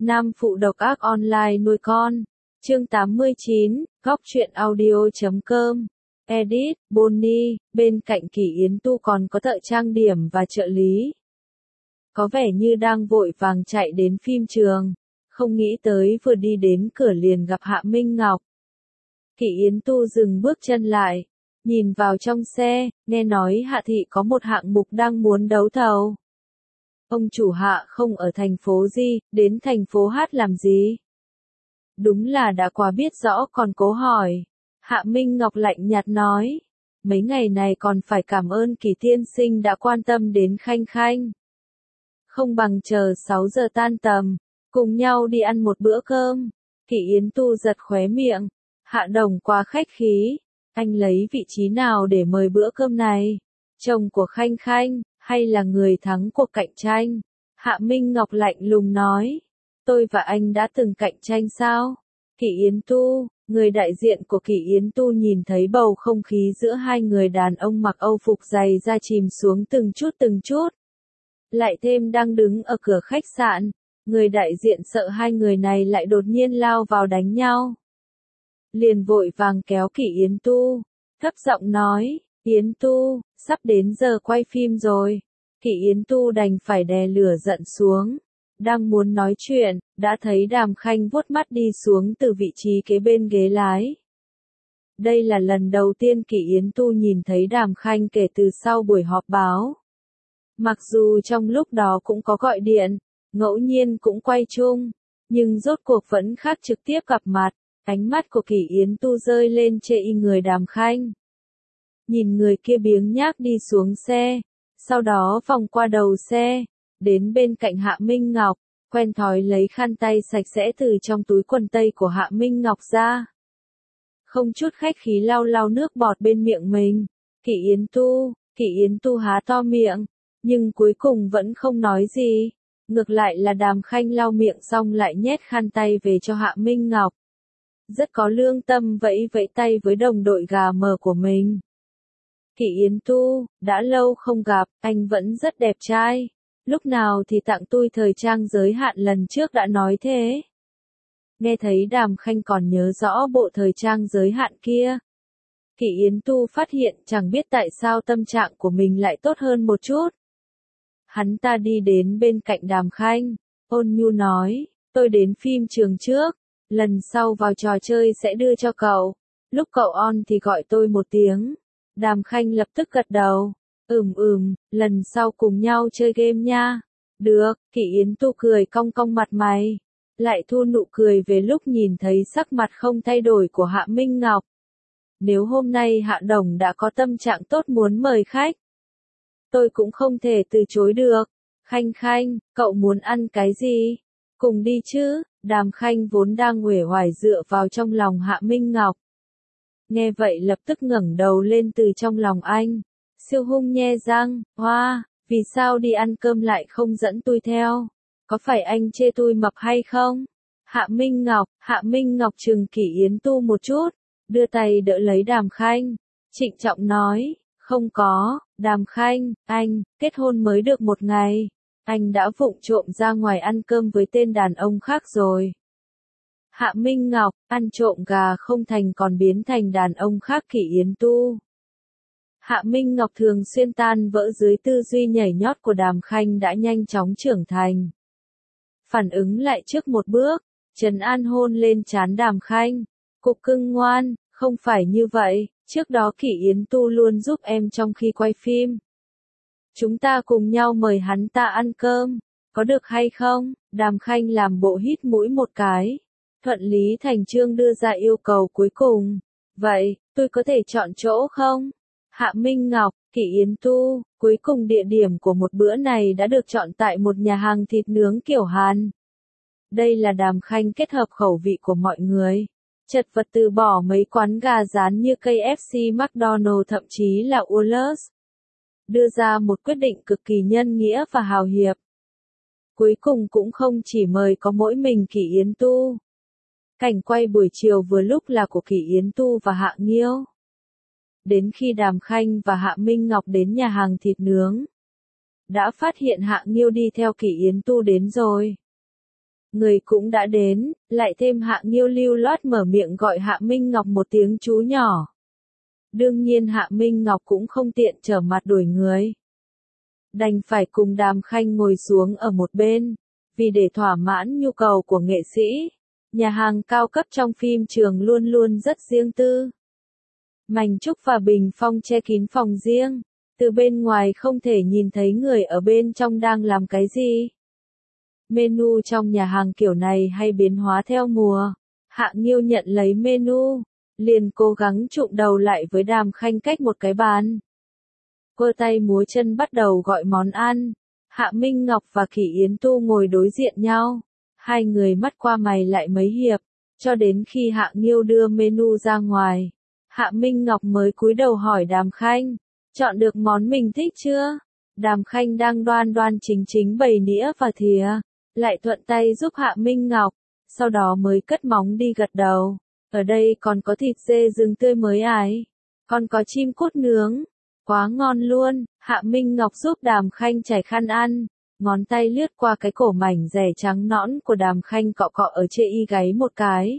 Nam phụ độc ác online nuôi con. Chương 89, góc truyện audio.com. Edit, Bonnie, bên cạnh Kỷ Yến Tu còn có thợ trang điểm và trợ lý. Có vẻ như đang vội vàng chạy đến phim trường, không nghĩ tới vừa đi đến cửa liền gặp Hạ Minh Ngọc. Kỷ Yến Tu dừng bước chân lại, nhìn vào trong xe, nghe nói Hạ thị có một hạng mục đang muốn đấu thầu. Ông chủ Hạ không ở thành phố Di, đến thành phố Hát làm gì? Đúng là đã quá biết rõ còn cố hỏi. Hạ Minh Ngọc lạnh nhạt nói, mấy ngày này còn phải cảm ơn Kỷ tiên sinh đã quan tâm đến Khanh Khanh. Không bằng chờ 6 giờ tan tầm, cùng nhau đi ăn một bữa cơm. Kỷ Yến Tu giật khóe miệng, Hạ Đồng quá khách khí, anh lấy vị trí nào để mời bữa cơm này? Chồng của Khanh Khanh, hay là người thắng cuộc cạnh tranh? Hạ Minh Ngọc lạnh lùng nói, tôi và anh đã từng cạnh tranh sao? Kỷ Yến Tu, người đại diện của Kỷ Yến Tu nhìn thấy bầu không khí giữa hai người đàn ông mặc Âu phục dày da chìm xuống từng chút. Lại thêm đang đứng ở cửa khách sạn, người đại diện sợ hai người này lại đột nhiên lao vào đánh nhau. Liền vội vàng kéo Kỷ Yến Tu, thấp giọng nói, Yến Tu, sắp đến giờ quay phim rồi. Kỷ Yến Tu đành phải đè lửa giận xuống. Đang muốn nói chuyện, đã thấy Đàm Khanh vuốt mắt đi xuống từ vị trí kế bên ghế lái. Đây là lần đầu tiên Kỷ Yến Tu nhìn thấy Đàm Khanh kể từ sau buổi họp báo. Mặc dù trong lúc đó cũng có gọi điện, ngẫu nhiên cũng quay chung, nhưng rốt cuộc vẫn khác trực tiếp gặp mặt. Ánh mắt của Kỷ Yến Tu rơi lên chê y người Đàm Khanh. Nhìn người kia biếng nhác đi xuống xe, sau đó vòng qua đầu xe, đến bên cạnh Hạ Minh Ngọc, quen thói lấy khăn tay sạch sẽ từ trong túi quần tây của Hạ Minh Ngọc ra. Không chút khách khí lau lau nước bọt bên miệng mình. Kỷ Yến Tu há to miệng, nhưng cuối cùng vẫn không nói gì. Ngược lại là Đàm Khanh lau miệng xong lại nhét khăn tay về cho Hạ Minh Ngọc. Rất có lương tâm vẫy vẫy tay với đồng đội gà mờ của mình. Kỷ Yến Tu, đã lâu không gặp, anh vẫn rất đẹp trai. Lúc nào thì tặng tôi thời trang giới hạn lần trước đã nói thế. Nghe thấy Đàm Khanh còn nhớ rõ bộ thời trang giới hạn kia. Kỷ Yến Tu phát hiện chẳng biết tại sao tâm trạng của mình lại tốt hơn một chút. Hắn ta đi đến bên cạnh Đàm Khanh, ôn nhu nói, tôi đến phim trường trước, lần sau vào trò chơi sẽ đưa cho cậu, lúc cậu on thì gọi tôi một tiếng. Đàm Khanh lập tức gật đầu, lần sau cùng nhau chơi game nha. Được, Kỷ Yến Tu cười cong cong mặt mày, lại thu nụ cười về lúc nhìn thấy sắc mặt không thay đổi của Hạ Minh Ngọc. Nếu hôm nay Hạ Đồng đã có tâm trạng tốt muốn mời khách, tôi cũng không thể từ chối được. Khanh Khanh, cậu muốn ăn cái gì? Cùng đi chứ. Đàm Khanh vốn đang uể oải dựa vào trong lòng Hạ Minh Ngọc. Nghe vậy lập tức ngẩng đầu lên từ trong lòng anh. Siêu hung nhe răng, hoa, vì sao đi ăn cơm lại không dẫn tôi theo? Có phải anh chê tôi mập hay không? Hạ Minh Ngọc trừng Kỷ Yến Tu một chút, đưa tay đỡ lấy Đàm Khanh, trịnh trọng nói, không có, Đàm Khanh, anh, kết hôn mới được một ngày. Anh đã vụng trộm ra ngoài ăn cơm với tên đàn ông khác rồi. Hạ Minh Ngọc, ăn trộm gà không thành còn biến thành đàn ông khác. Kỷ Yến Tu. Hạ Minh Ngọc thường xuyên tan vỡ dưới tư duy nhảy nhót của Đàm Khanh đã nhanh chóng trưởng thành. Phản ứng lại trước một bước, trấn an hôn lên trán Đàm Khanh. Cục cưng ngoan, không phải như vậy, trước đó Kỷ Yến Tu luôn giúp em trong khi quay phim. Chúng ta cùng nhau mời hắn ta ăn cơm, có được hay không? Đàm Khanh làm bộ hít mũi một cái. Thuận lý thành chương đưa ra yêu cầu cuối cùng. Vậy, tôi có thể chọn chỗ không? Hạ Minh Ngọc, Kỷ Yến Tu, cuối cùng địa điểm của một bữa này đã được chọn tại một nhà hàng thịt nướng kiểu Hàn. Đây là Đàm Khanh kết hợp khẩu vị của mọi người. Chật vật từ bỏ mấy quán gà rán như KFC, McDonald's thậm chí là Ullers. Đưa ra một quyết định cực kỳ nhân nghĩa và hào hiệp. Cuối cùng cũng không chỉ mời có mỗi mình Kỷ Yến Tu. Cảnh quay buổi chiều vừa lúc là của Kỷ Yến Tu và Hạ Nghiêu. Đến khi Đàm Khanh và Hạ Minh Ngọc đến nhà hàng thịt nướng, đã phát hiện Hạ Nghiêu đi theo Kỷ Yến Tu đến rồi. Người cũng đã đến, lại thêm Hạ Nghiêu lưu loát mở miệng gọi Hạ Minh Ngọc một tiếng chú nhỏ. Đương nhiên Hạ Minh Ngọc cũng không tiện trở mặt đuổi người. Đành phải cùng Đàm Khanh ngồi xuống ở một bên, vì để thỏa mãn nhu cầu của nghệ sĩ, nhà hàng cao cấp trong phim trường luôn luôn rất riêng tư. Mảnh trúc và bình phong che kín phòng riêng, từ bên ngoài không thể nhìn thấy người ở bên trong đang làm cái gì. Menu trong nhà hàng kiểu này hay biến hóa theo mùa. Hạ Nghiêu nhận lấy menu, liền cố gắng trụm đầu lại với Đàm Khanh cách một cái bàn. Quơ tay múa chân bắt đầu gọi món ăn. Hạ Minh Ngọc và Kỷ Yến Tu ngồi đối diện nhau. Hai người mắt qua mày lại mấy hiệp, cho đến khi Hạ Nghiêu đưa menu ra ngoài. Hạ Minh Ngọc mới cúi đầu hỏi Đàm Khanh, chọn được món mình thích chưa? Đàm Khanh đang đoan đoan chính chính bày đĩa và thìa, lại thuận tay giúp Hạ Minh Ngọc, sau đó mới cất móng đi gật đầu. Ở đây còn có thịt dê rừng tươi mới ái, còn có chim cút nướng, quá ngon luôn. Hạ Minh Ngọc giúp Đàm Khanh trải khăn ăn, ngón tay lướt qua cái cổ mảnh dẻ trắng nõn của Đàm Khanh cọ cọ ở trên y gáy một cái.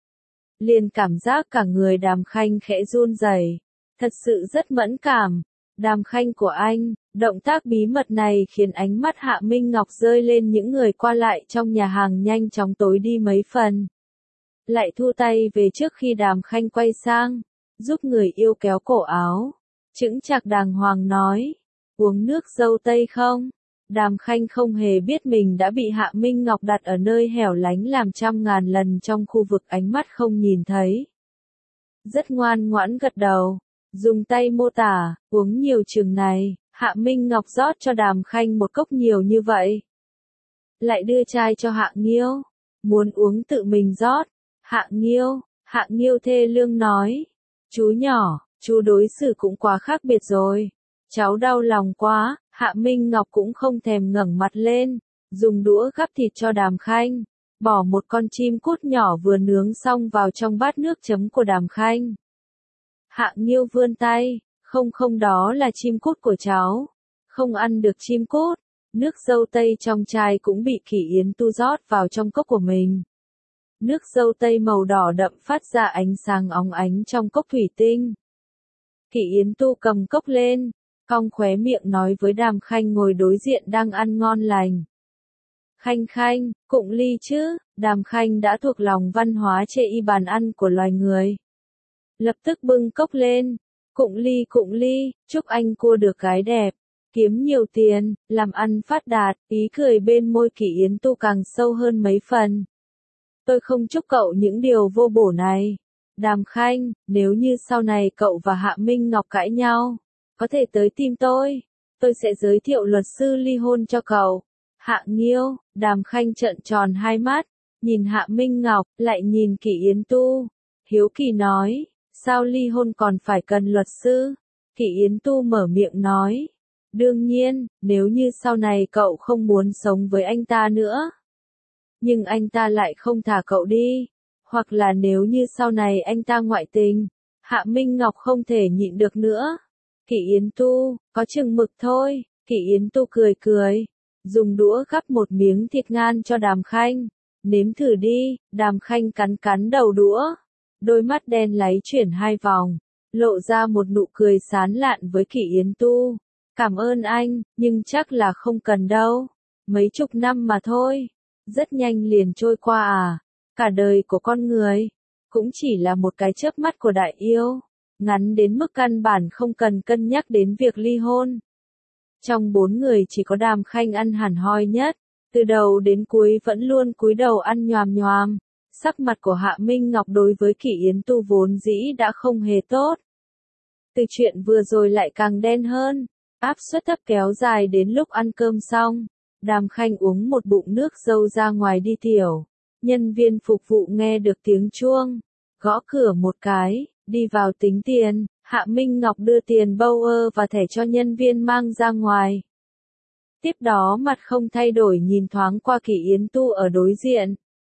Liền cảm giác cả người Đàm Khanh khẽ run rẩy, thật sự rất mẫn cảm. Đàm Khanh của anh, động tác bí mật này khiến ánh mắt Hạ Minh Ngọc rơi lên những người qua lại trong nhà hàng nhanh chóng tối đi mấy phần. Lại thu tay về trước khi Đàm Khanh quay sang, giúp người yêu kéo cổ áo. Chững chạc đàng hoàng nói, uống nước dâu tây không? Đàm Khanh không hề biết mình đã bị Hạ Minh Ngọc đặt ở nơi hẻo lánh làm trăm ngàn lần trong khu vực ánh mắt không nhìn thấy. Rất ngoan ngoãn gật đầu, dùng tay mô tả, uống nhiều chừng này. Hạ Minh Ngọc rót cho Đàm Khanh một cốc nhiều như vậy. Lại đưa chai cho Hạ Nghiêu, muốn uống tự mình rót. Hạ Nghiêu thê lương nói, chú nhỏ, chú đối xử cũng quá khác biệt rồi. Cháu đau lòng quá. Hạ Minh Ngọc cũng không thèm ngẩng mặt lên, dùng đũa gắp thịt cho Đàm Khanh, bỏ một con chim cút nhỏ vừa nướng xong vào trong bát nước chấm của Đàm Khanh. Hạ Nghiêu vươn tay, không đó là chim cút của cháu, không ăn được chim cút. Nước dâu tây trong chai cũng bị Kỷ Yến Tu rót vào trong cốc của mình. Nước dâu tây màu đỏ đậm phát ra ánh sáng óng ánh trong cốc thủy tinh. Kỷ Yến Tu cầm cốc lên, cong khóe miệng nói với Đàm Khanh ngồi đối diện đang ăn ngon lành. Khanh, cụng ly chứ. Đàm Khanh đã thuộc lòng văn hóa chê y bàn ăn của loài người. Lập tức bưng cốc lên, cụng ly, chúc anh cua được gái đẹp, kiếm nhiều tiền, làm ăn phát đạt. Ý cười bên môi Kỷ Yến Tu càng sâu hơn mấy phần. Tôi không chúc cậu những điều vô bổ này. Đàm Khanh, nếu như sau này cậu và Hạ Minh Ngọc cãi nhau, có thể tới tìm tôi sẽ giới thiệu luật sư ly hôn cho cậu. Hạ Nghiêu. Đàm Khanh trợn tròn hai mắt, nhìn Hạ Minh Ngọc, lại nhìn Kỷ Yến Tu. Hiếu kỳ nói, sao ly hôn còn phải cần luật sư? Kỷ Yến Tu mở miệng nói, đương nhiên, nếu như sau này cậu không muốn sống với anh ta nữa, nhưng anh ta lại không thả cậu đi, hoặc là nếu như sau này anh ta ngoại tình. Hạ Minh Ngọc không thể nhịn được nữa. Kỷ Yến Tu, có chừng mực thôi. Kỷ Yến Tu cười, dùng đũa gắp một miếng thịt ngan cho Đàm Khanh. Nếm thử đi. Đàm Khanh cắn đầu đũa, đôi mắt đen láy chuyển hai vòng, lộ ra một nụ cười sán lạn với Kỷ Yến Tu. Cảm ơn anh, nhưng chắc là không cần đâu. Mấy chục năm mà thôi, rất nhanh liền trôi qua à. Cả đời của con người, cũng chỉ là một cái chớp mắt của đại yêu, ngắn đến mức căn bản không cần cân nhắc đến việc ly hôn. Trong bốn người chỉ có Đàm Khanh ăn hẳn hoi nhất, từ đầu đến cuối vẫn luôn cúi đầu ăn nhoàm. Sắc mặt của Hạ Minh Ngọc đối với Kỷ Yến Tu vốn dĩ đã không hề tốt. Từ chuyện vừa rồi lại càng đen hơn, áp suất thấp kéo dài đến lúc ăn cơm xong. Đàm Khanh uống một bụng nước dâu ra ngoài đi tiểu. Nhân viên phục vụ nghe được tiếng chuông, gõ cửa một cái, đi vào tính tiền. Hạ Minh Ngọc đưa tiền Bauer và thẻ cho nhân viên mang ra ngoài. Tiếp đó mặt không thay đổi nhìn thoáng qua Kỷ Yến Tu ở đối diện.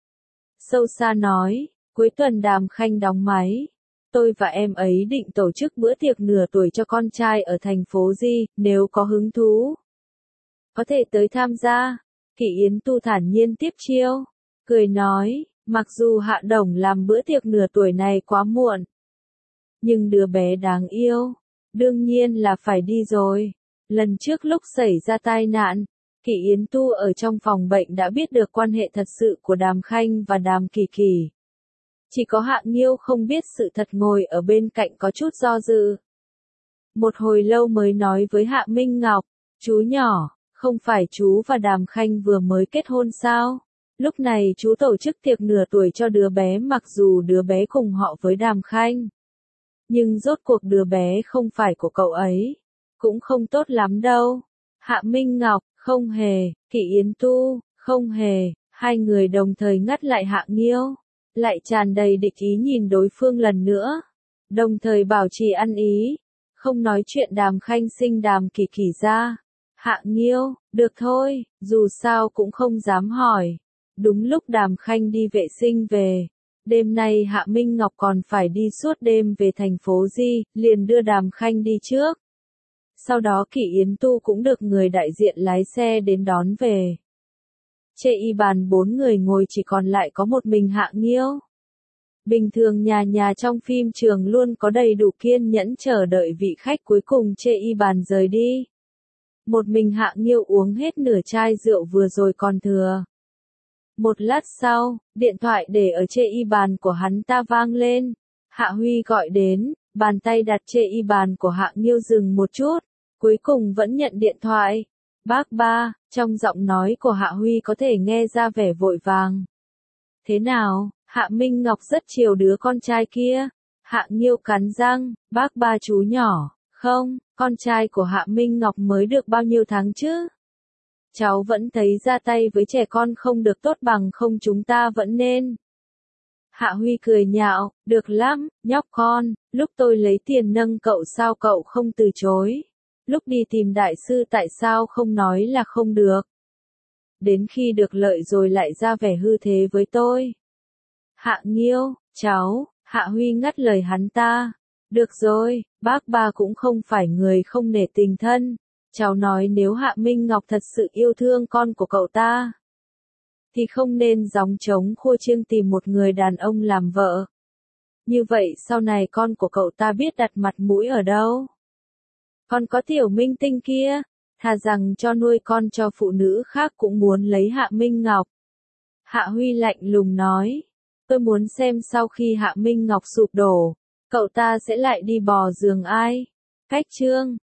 Sâu xa nói, cuối tuần Đàm Khanh đóng máy. Tôi và em ấy định tổ chức bữa tiệc nửa tuổi cho con trai ở thành phố Di, nếu có hứng thú, có thể tới tham gia. Kỷ Yến Tu thản nhiên tiếp chiêu. cười nói, mặc dù Hạ Đồng làm bữa tiệc nửa tuổi này quá muộn, nhưng đứa bé đáng yêu, đương nhiên là phải đi rồi. Lần trước lúc xảy ra tai nạn, Kỷ Yến Tu ở trong phòng bệnh đã biết được quan hệ thật sự của Đàm Khanh và Đàm Kỳ Kỳ. Chỉ có Hạ Nghiêu không biết sự thật, ngồi ở bên cạnh có chút do dự. Một hồi lâu mới nói với Hạ Minh Ngọc, chú nhỏ, không phải chú và Đàm Khanh vừa mới kết hôn sao? Lúc này chú tổ chức tiệc nửa tuổi cho đứa bé, mặc dù đứa bé cùng họ với Đàm Khanh. Nhưng rốt cuộc đứa bé không phải của cậu ấy. Cũng không tốt lắm đâu. Hạ Minh Ngọc, không hề. Kỷ Yến Tu, không hề. Hai người đồng thời ngắt lại Hạ Nghiêu. Lại tràn đầy địch ý nhìn đối phương lần nữa. Đồng thời bảo trì ăn ý. Không nói chuyện Đàm Khanh sinh Đàm Kỳ Kỳ ra. Hạ Nghiêu, được thôi, dù sao cũng không dám hỏi. Đúng lúc Đàm Khanh đi vệ sinh về. Đêm nay Hạ Minh Ngọc còn phải đi suốt đêm về thành phố Di, liền đưa Đàm Khanh đi trước. Sau đó Kỷ Yến Tu cũng được người đại diện lái xe đến đón về. Chê y bàn 4 người ngồi, chỉ còn lại có một mình Hạ Nghiêu. Bình thường nhà trong phim trường luôn có đầy đủ kiên nhẫn chờ đợi vị khách cuối cùng chê y bàn rời đi. Một mình Hạ Nghiêu uống hết nửa chai rượu vừa rồi còn thừa. Một lát sau, điện thoại để ở chê y bàn của hắn ta vang lên. Hạ Huy gọi đến, bàn tay đặt chê y bàn của Hạ Nghiêu dừng một chút, cuối cùng vẫn nhận điện thoại. Bác ba, trong giọng nói của Hạ Huy có thể nghe ra vẻ vội vàng. Thế nào, Hạ Minh Ngọc rất chiều đứa con trai kia. Hạ Nghiêu cắn răng, bác ba chú nhỏ, không, con trai của Hạ Minh Ngọc mới được bao nhiêu tháng chứ? Cháu vẫn thấy ra tay với trẻ con không được tốt bằng không, chúng ta vẫn nên. Hạ Huy cười nhạo, được lắm, nhóc con, lúc tôi lấy tiền nâng cậu sao cậu không từ chối? Lúc đi tìm đại sư tại sao không nói là không được? Đến khi được lợi rồi lại ra vẻ hư thế với tôi. Hạ Nghiêu, cháu, Hạ Huy ngắt lời hắn ta. Được rồi, bác ba cũng không phải người không nể tình thân. Cháu nói nếu Hạ Minh Ngọc thật sự yêu thương con của cậu ta, thì không nên gióng trống khua chiêng tìm một người đàn ông làm vợ. Như vậy sau này con của cậu ta biết đặt mặt mũi ở đâu? Còn có tiểu minh tinh kia, thà rằng cho nuôi con cho phụ nữ khác cũng muốn lấy Hạ Minh Ngọc. Hạ Huy lạnh lùng nói, tôi muốn xem sau khi Hạ Minh Ngọc sụp đổ, cậu ta sẽ lại đi bò giường ai. Cách chương